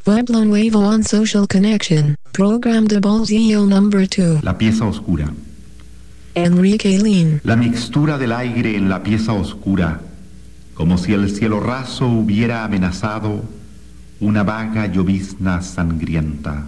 Pueblo Nuevo on Social Connection, Program de Bolsillo Number 2. La pieza oscura. Enrique Lin. La mixtura del aire en la pieza oscura, como si el cielo raso hubiera amenazado una vaga llovizna sangrienta.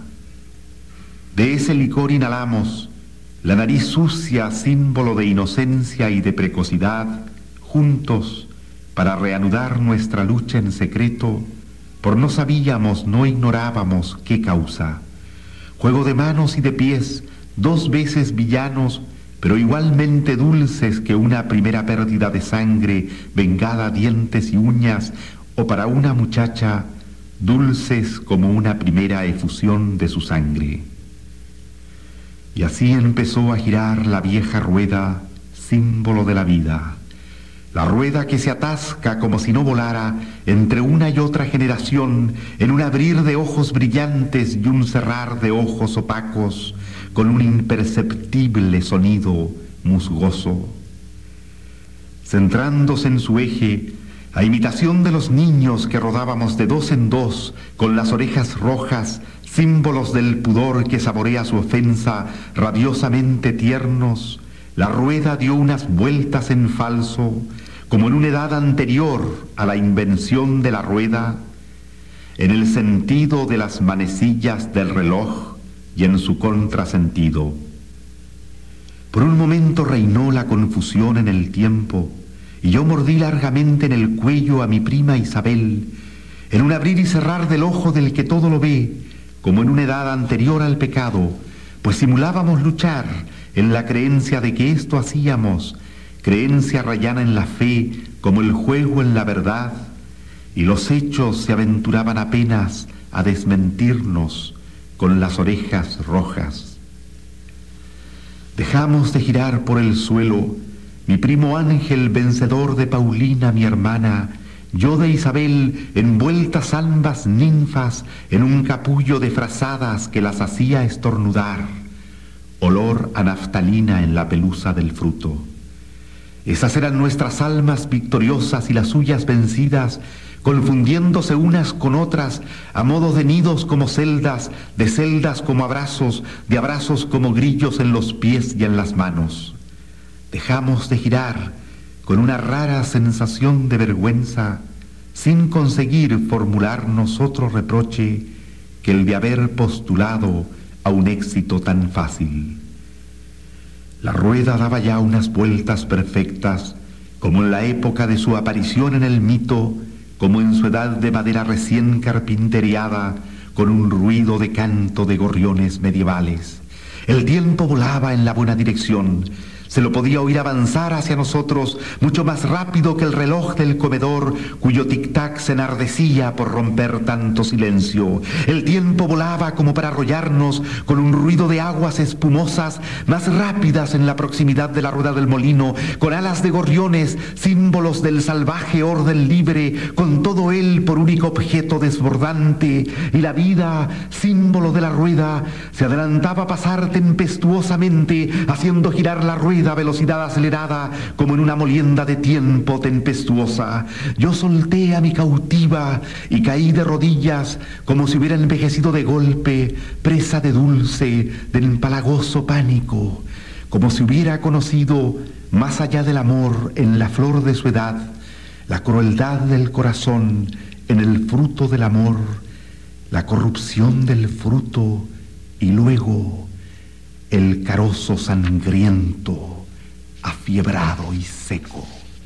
De ese licor inhalamos, la nariz sucia, símbolo de inocencia y de precocidad, juntos para reanudar nuestra lucha en secreto, por no sabíamos, no ignorábamos qué causa. Juego de manos y de pies, dos veces villanos, pero igualmente dulces que una primera pérdida de sangre, vengada a dientes y uñas, o para una muchacha, dulces como una primera efusión de su sangre. Y así empezó a girar la vieja rueda, símbolo de la vida. La rueda que se atasca como si no volara entre una y otra generación en un abrir de ojos brillantes y un cerrar de ojos opacos con un imperceptible sonido musgoso. Centrándose en su eje, a imitación de los niños que rodábamos de dos en dos con las orejas rojas, símbolos del pudor que saborea su ofensa, rabiosamente tiernos, la rueda dio unas vueltas en falso, como en una edad anterior a la invención de la rueda, en el sentido de las manecillas del reloj y en su contrasentido. Por un momento reinó la confusión en el tiempo, y yo mordí largamente en el cuello a mi prima Isabel, en un abrir y cerrar del ojo del que todo lo ve, como en una edad anterior al pecado, pues simulábamos luchar en la creencia de que esto hacíamos, creencia rayana en la fe, como el juego en la verdad, y los hechos se aventuraban apenas a desmentirnos con las orejas rojas. Dejamos de girar por el suelo, mi primo Ángel, vencedor de Paulina, mi hermana, yo de Isabel, envueltas ambas ninfas en un capullo de frazadas que las hacía estornudar, olor a naftalina en la pelusa del fruto. Esas eran nuestras almas victoriosas y las suyas vencidas, confundiéndose unas con otras, a modo de nidos como celdas, de celdas como abrazos, de abrazos como grillos en los pies y en las manos. Dejamos de girar con una rara sensación de vergüenza, sin conseguir formularnos otro reproche que el de haber postulado a un éxito tan fácil. La rueda daba ya unas vueltas perfectas, como en la época de su aparición en el mito, como en su edad de madera recién carpinteriada, con un ruido de canto de gorriones medievales. El tiempo volaba en la buena dirección. Se lo podía oír avanzar hacia nosotros mucho más rápido que el reloj del comedor, cuyo tic-tac se enardecía por romper tanto silencio. El tiempo volaba como para arrollarnos con un ruido de aguas espumosas más rápidas en la proximidad de la rueda del molino, con alas de gorriones, símbolos del salvaje orden libre, con todo él por único objeto desbordante, y la vida, símbolo de la rueda, se adelantaba a pasar tempestuosamente, haciendo girar la rueda a velocidad acelerada, como en una molienda de tiempo tempestuosa. Yo solté a mi cautiva y caí de rodillas, como si hubiera envejecido de golpe, presa de dulce, de empalagoso pánico, como si hubiera conocido, más allá del amor, en la flor de su edad, la crueldad del corazón en el fruto del amor, la corrupción del fruto y luego el carozo sangriento, afiebrado y seco.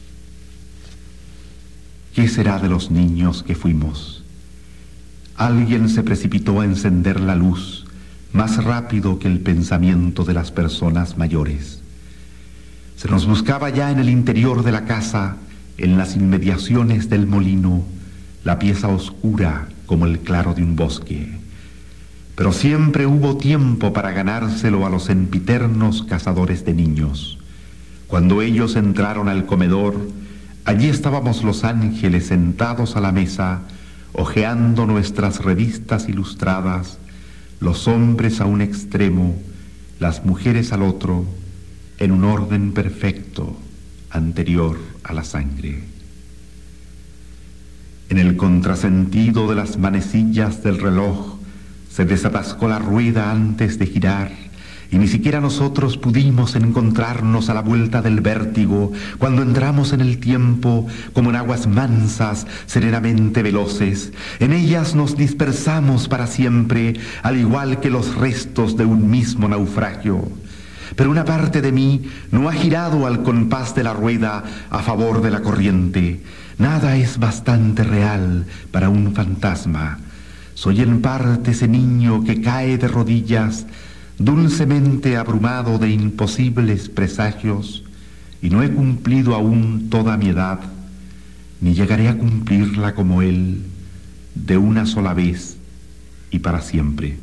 ¿Qué será de los niños que fuimos? Alguien se precipitó a encender la luz más rápido que el pensamiento de las personas mayores. Se nos buscaba ya en el interior de la casa, en las inmediaciones del molino, la pieza oscura como el claro de un bosque. Pero siempre hubo tiempo para ganárselo a los sempiternos cazadores de niños. Cuando ellos entraron al comedor, allí estábamos los ángeles sentados a la mesa, hojeando nuestras revistas ilustradas, los hombres a un extremo, las mujeres al otro, en un orden perfecto, anterior a la sangre. En el contrasentido de las manecillas del reloj se desatascó la rueda antes de girar, y ni siquiera nosotros pudimos encontrarnos a la vuelta del vértigo cuando entramos en el tiempo como en aguas mansas, serenamente veloces. En ellas nos dispersamos para siempre, al igual que los restos de un mismo naufragio. Pero una parte de mí no ha girado al compás de la rueda a favor de la corriente. Nada es bastante real para un fantasma. Soy en parte ese niño que cae de rodillas, dulcemente abrumado de imposibles presagios, y no he cumplido aún toda mi edad, ni llegaré a cumplirla como él, de una sola vez y para siempre.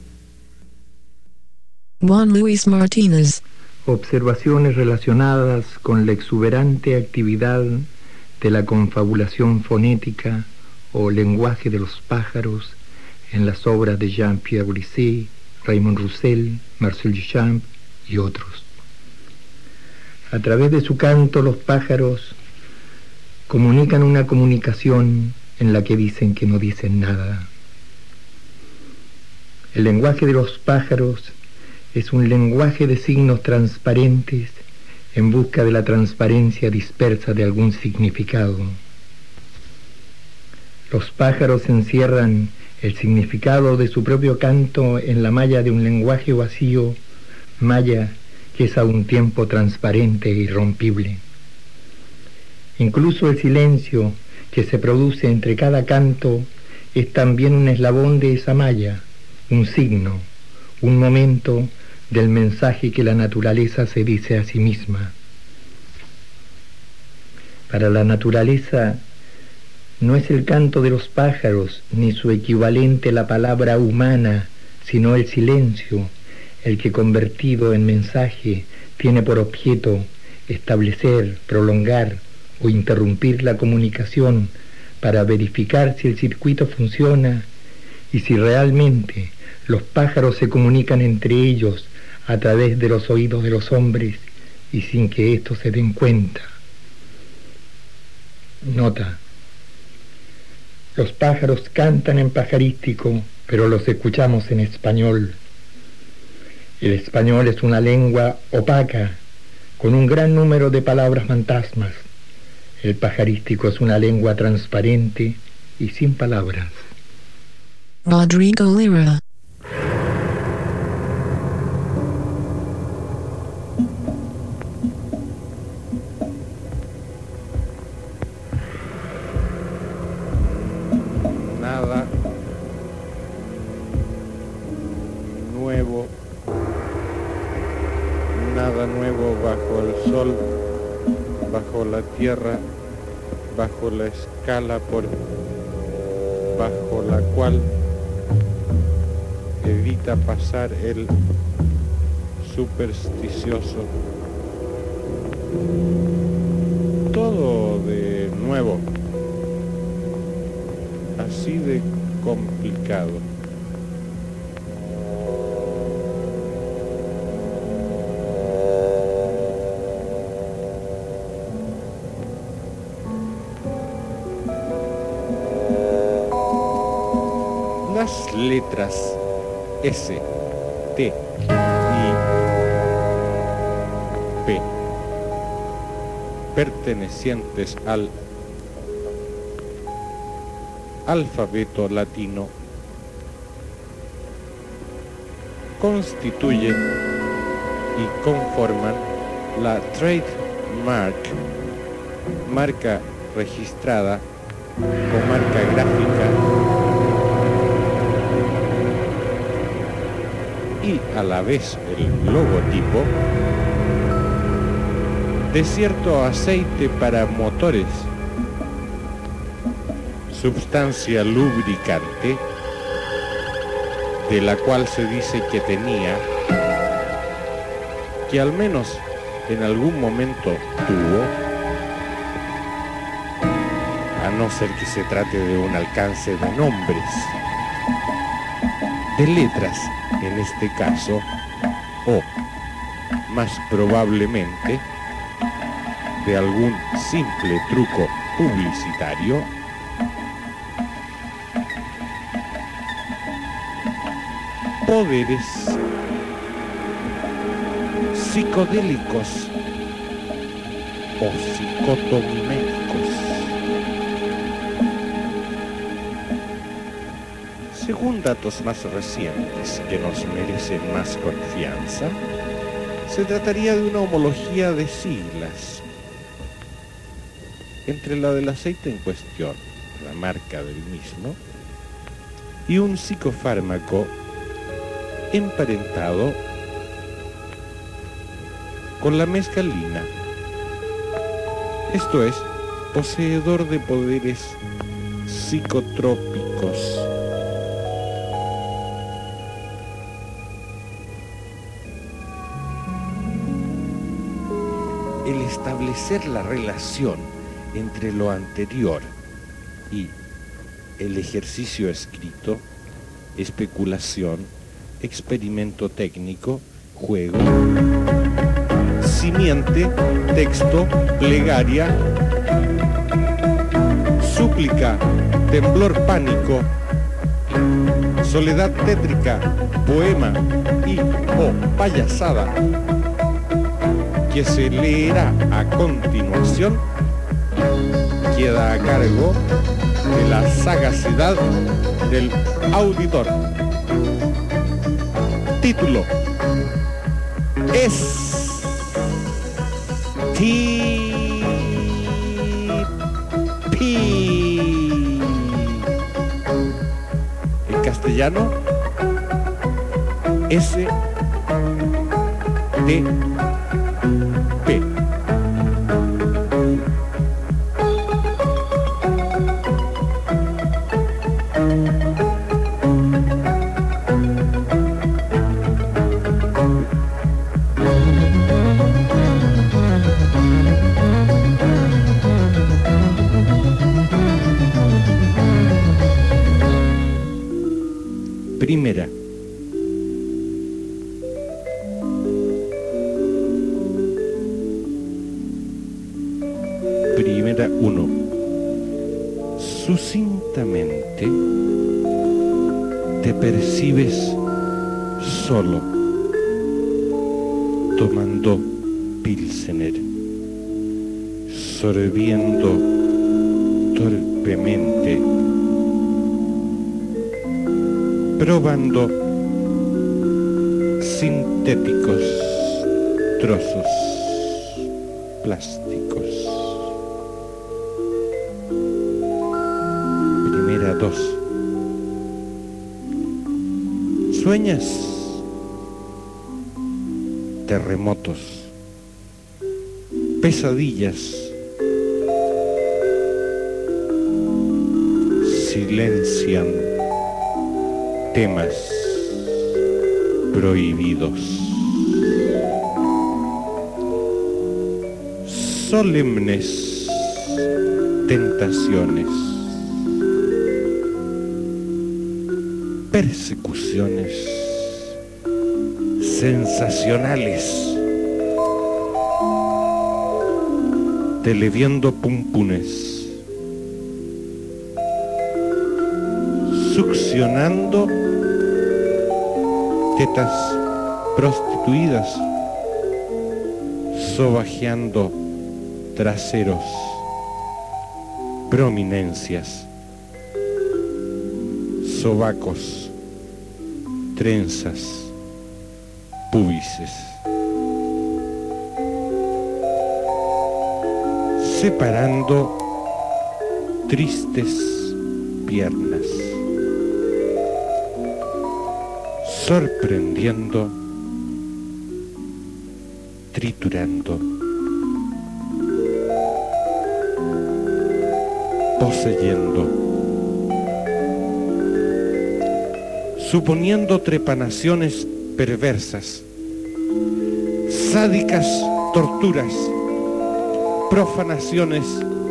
Juan Luis Martínez. Observaciones relacionadas con la exuberante actividad de la confabulación fonética o lenguaje de los pájaros en las obras de Jean-Pierre Brisset, Raymond Roussel, Marcel Duchamp y otros. A través de su canto, los pájaros comunican una comunicación en la que dicen que no dicen nada. El lenguaje de los pájaros es un lenguaje de signos transparentes en busca de la transparencia dispersa de algún significado. Los pájaros encierran el significado de su propio canto en la malla de un lenguaje vacío, malla que es a un tiempo transparente e irrompible. Incluso el silencio que se produce entre cada canto es también un eslabón de esa malla, un signo, un momento del mensaje que la naturaleza se dice a sí misma. Para la naturaleza no es el canto de los pájaros ni su equivalente la palabra humana, sino el silencio, el que convertido en mensaje tiene por objeto establecer, prolongar o interrumpir la comunicación para verificar si el circuito funciona y si realmente los pájaros se comunican entre ellos a través de los oídos de los hombres y sin que éstos se den cuenta. Nota: los pájaros cantan en pajarístico, pero los escuchamos en español. El español es una lengua opaca, con un gran número de palabras fantasmas. El pajarístico es una lengua transparente y sin palabras. Rodrigo Lira. Nada nuevo, nada nuevo bajo el sol, bajo la tierra, bajo la escala bajo la cual evita pasar el supersticioso. Todo de nuevo, así de complicado. Las letras S, T y P, pertenecientes al alfabeto latino, constituyen y conforman la trademark, marca registrada o marca gráfica, y a la vez el logotipo de cierto aceite para motores, sustancia lubricante de la cual se dice que tenía, que al menos en algún momento tuvo, a no ser que se trate de un alcance de nombres, de letras en este caso, o más probablemente de algún simple truco publicitario, poderes psicodélicos o psicotomiméticos. Según datos más recientes que nos merecen más confianza, se trataría de una homología de siglas entre la del aceite en cuestión, la marca del mismo, y un psicofármaco emparentado con la mescalina, esto es, poseedor de poderes psicotrópicos. El establecer la relación entre lo anterior y el ejercicio escrito, especulación, experimento técnico, juego, simiente, texto, plegaria, súplica, temblor pánico, soledad tétrica, poema y o payasada, que se leerá a continuación, queda a cargo de la sagacidad del auditor. Título: STP. En castellano, STP. Primera. Primera 1. Sucintamente te percibes solo, tomando pilsener, sorbiendo torpemente, probando sintéticos trozos plásticos. Primera 2. Sueñas terremotos, pesadillas, silencian temas prohibidos, solemnes tentaciones, persecuciones sensacionales, televiendo pumpunes, succionando tetas prostituidas, sobajeando traseros, prominencias, sobacos, trenzas, púbices, separando tristes piernas, sorprendiendo, triturando, poseyendo, suponiendo trepanaciones perversas, sádicas torturas, profanaciones,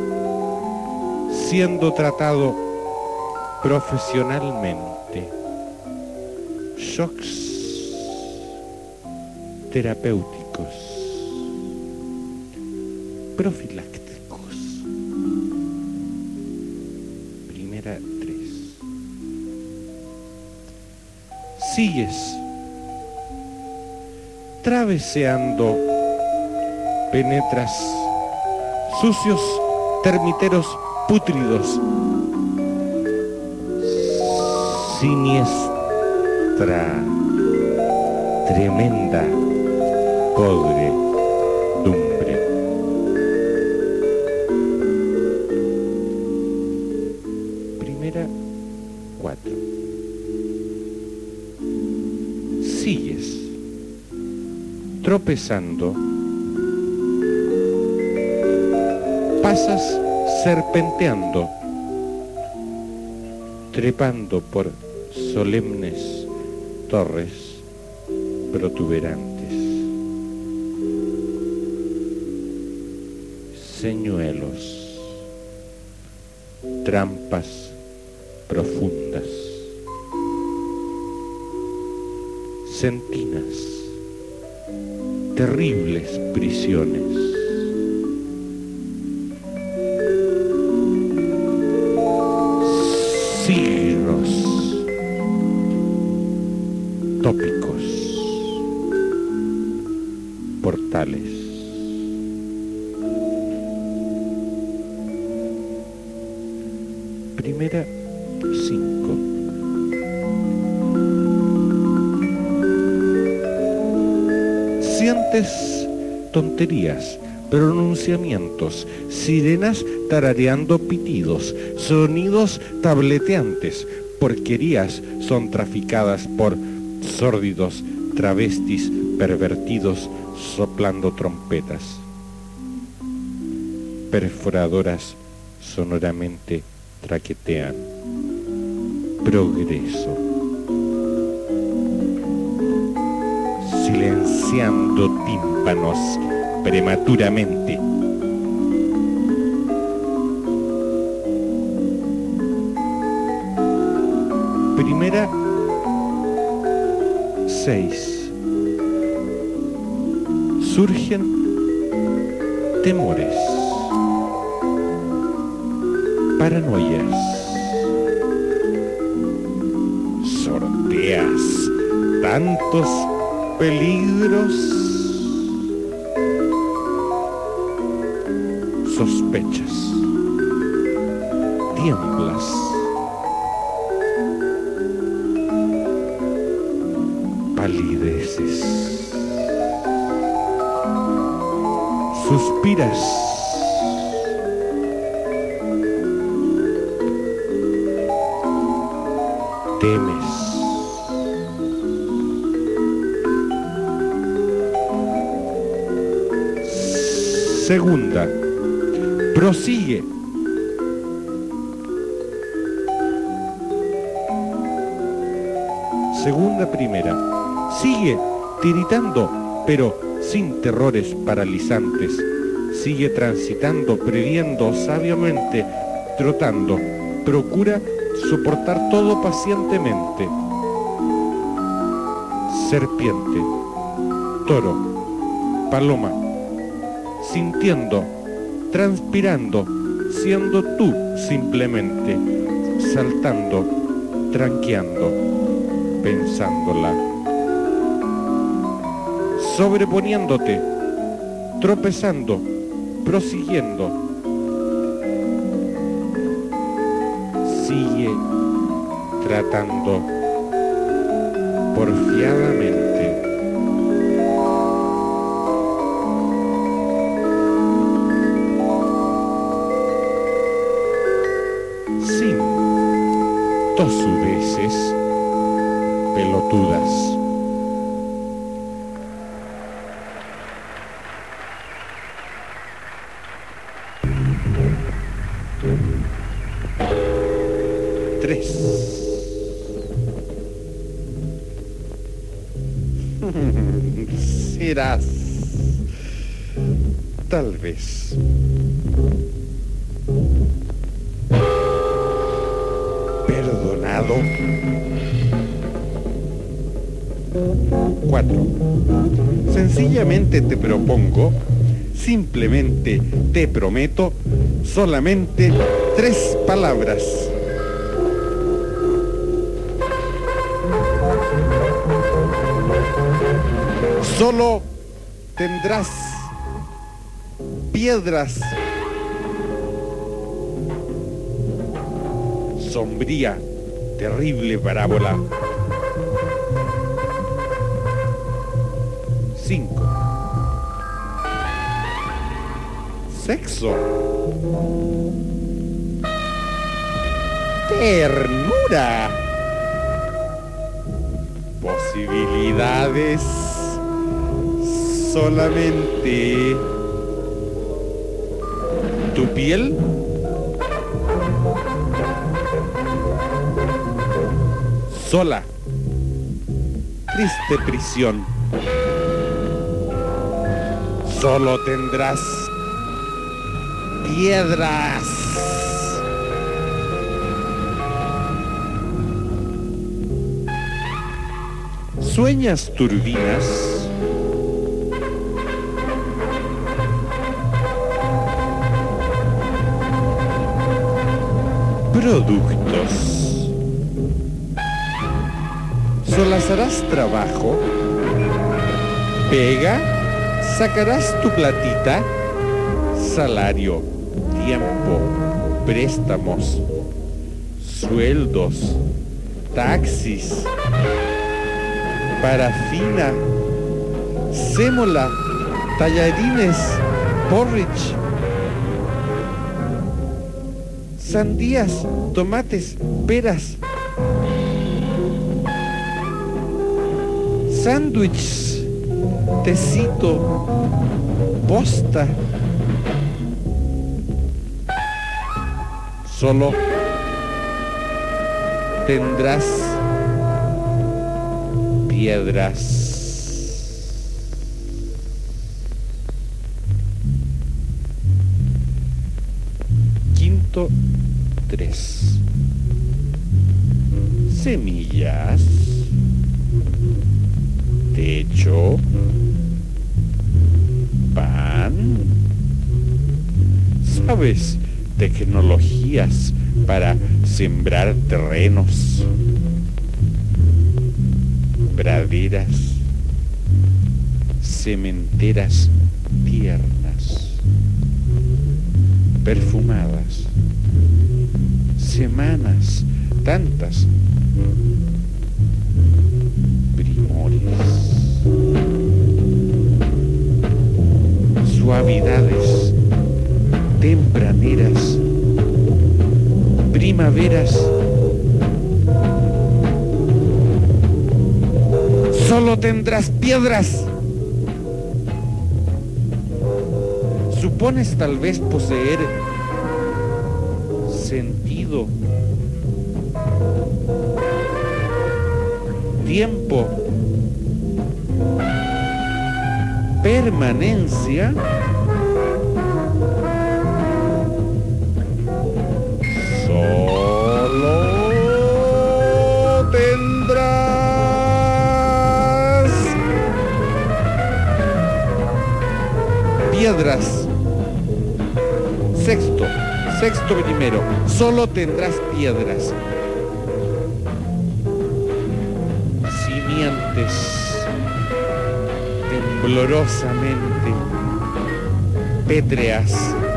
siendo tratado profesionalmente, shocks terapéuticos, profilácticos. Primera 3. Sigues traveseando, penetras sucios termiteros pútridos, siniestra, tremenda podredumbre. Primera 4. Sigues tropezando, pasas serpenteando, trepando por solemnes torres protuberantes, señuelos, trampas profundas, sentinas, terribles prisiones. Siglos tópicos, portales. Primera 5. Sientes tonterías, pronunciamientos, sirenas tarareando pitidos, sonidos tableteantes, porquerías son traficadas por sórdidos travestis pervertidos soplando trompetas, perforadoras sonoramente traquetean. Progreso, silenciando tímpanos prematuramente. Primera 6. Surgen temores, paranoias, sorteas tantos peligros, sospechas, tiemblas, palideces, suspiras, temes, segunda, prosigue, segunda primera, sigue tiritando, pero sin terrores paralizantes, sigue transitando, previendo sabiamente, trotando, procura soportar todo pacientemente. Serpiente, toro, paloma, sintiendo, transpirando, siendo tú simplemente, saltando, tranqueando, pensándola, sobreponiéndote, tropezando, prosiguiendo. Sigue tratando porfiadamente. Sin tosudeces pelotudas. Serás, tal vez, perdonado. 4. Sencillamente te propongo, simplemente te prometo, solamente 3 palabras. Solo tendrás piedras. Sombría, terrible parábola. 5. Sexo. Ternura. Posibilidades. Solamente tu piel. Sola. Triste prisión. Solo tendrás piedras. ¿Sueñas turbinas? Productos. Solazarás trabajo. Pega. Sacarás tu platita. Salario. Tiempo. Préstamos. Sueldos. Taxis. Parafina. Sémola. Tallarines. Porridge. Sandías, tomates, peras, sándwiches, tecito, posta. Solo tendrás piedras. Quinto 3. Semillas. Techo. Pan. ¿Sabes? Tecnologías para sembrar terrenos. Praderas. Cementeras tiernas. Perfumadas. Semanas, tantas. Primores. Suavidades. Tempraneras. Primaveras. Solo tendrás piedras. Supones tal vez poseer sentido, tiempo, permanencia. Solo tendrás piedras. Sexto primero, solo tendrás piedras. Simientes, temblorosamente, pétreas.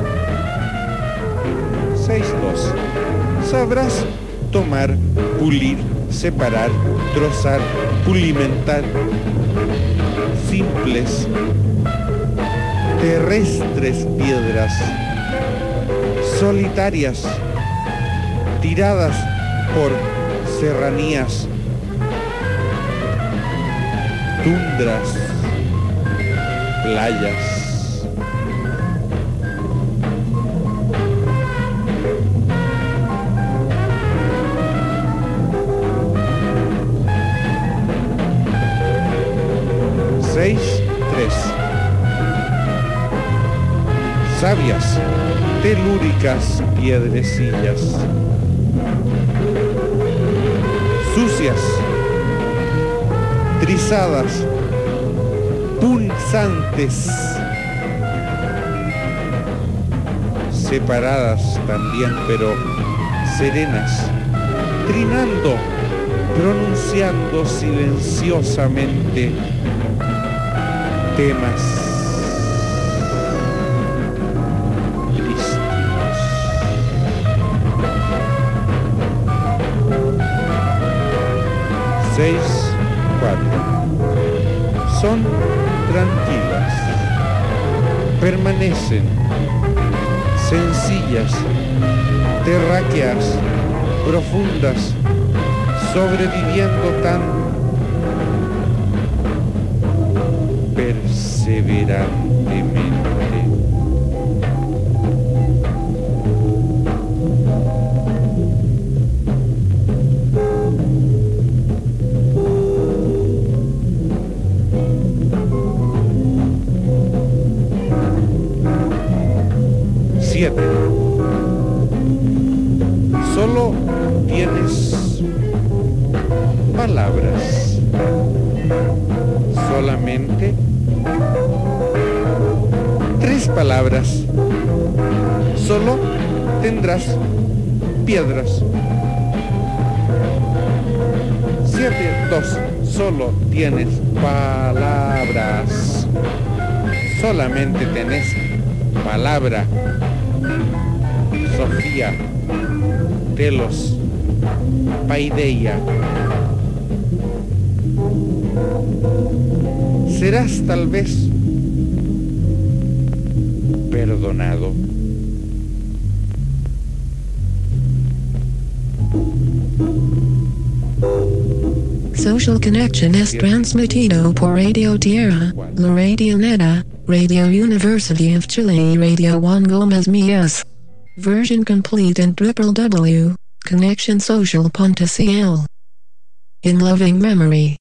6.2. Sabrás tomar, pulir, separar, trozar, pulimentar. Simples, terrestres piedras. Solitarias, tiradas por serranías, tundras, playas. Seis, 3. Sabias, telúricas piedrecillas, sucias, trizadas, punzantes, separadas también, pero serenas, trinando, pronunciando silenciosamente temas prístinos. Seis, cuatro. Son tranquilas, permanecen sencillas, terráqueas, profundas, sobreviviendo tan perseverantemente. Siete. Solo tienes palabras, solamente 3 palabras. Solo tendrás piedras. 7, 2. Solo tienes palabras, solamente tenés palabra. Sofía, telos, paideia. Serás tal vez perdonado. Social Connection es transmitido por Radio Tierra, La Radio Neta, Radio University of Chile y Radio Juan Gómez Mías. Version complete in www.connectionsocial.cl. In loving memory.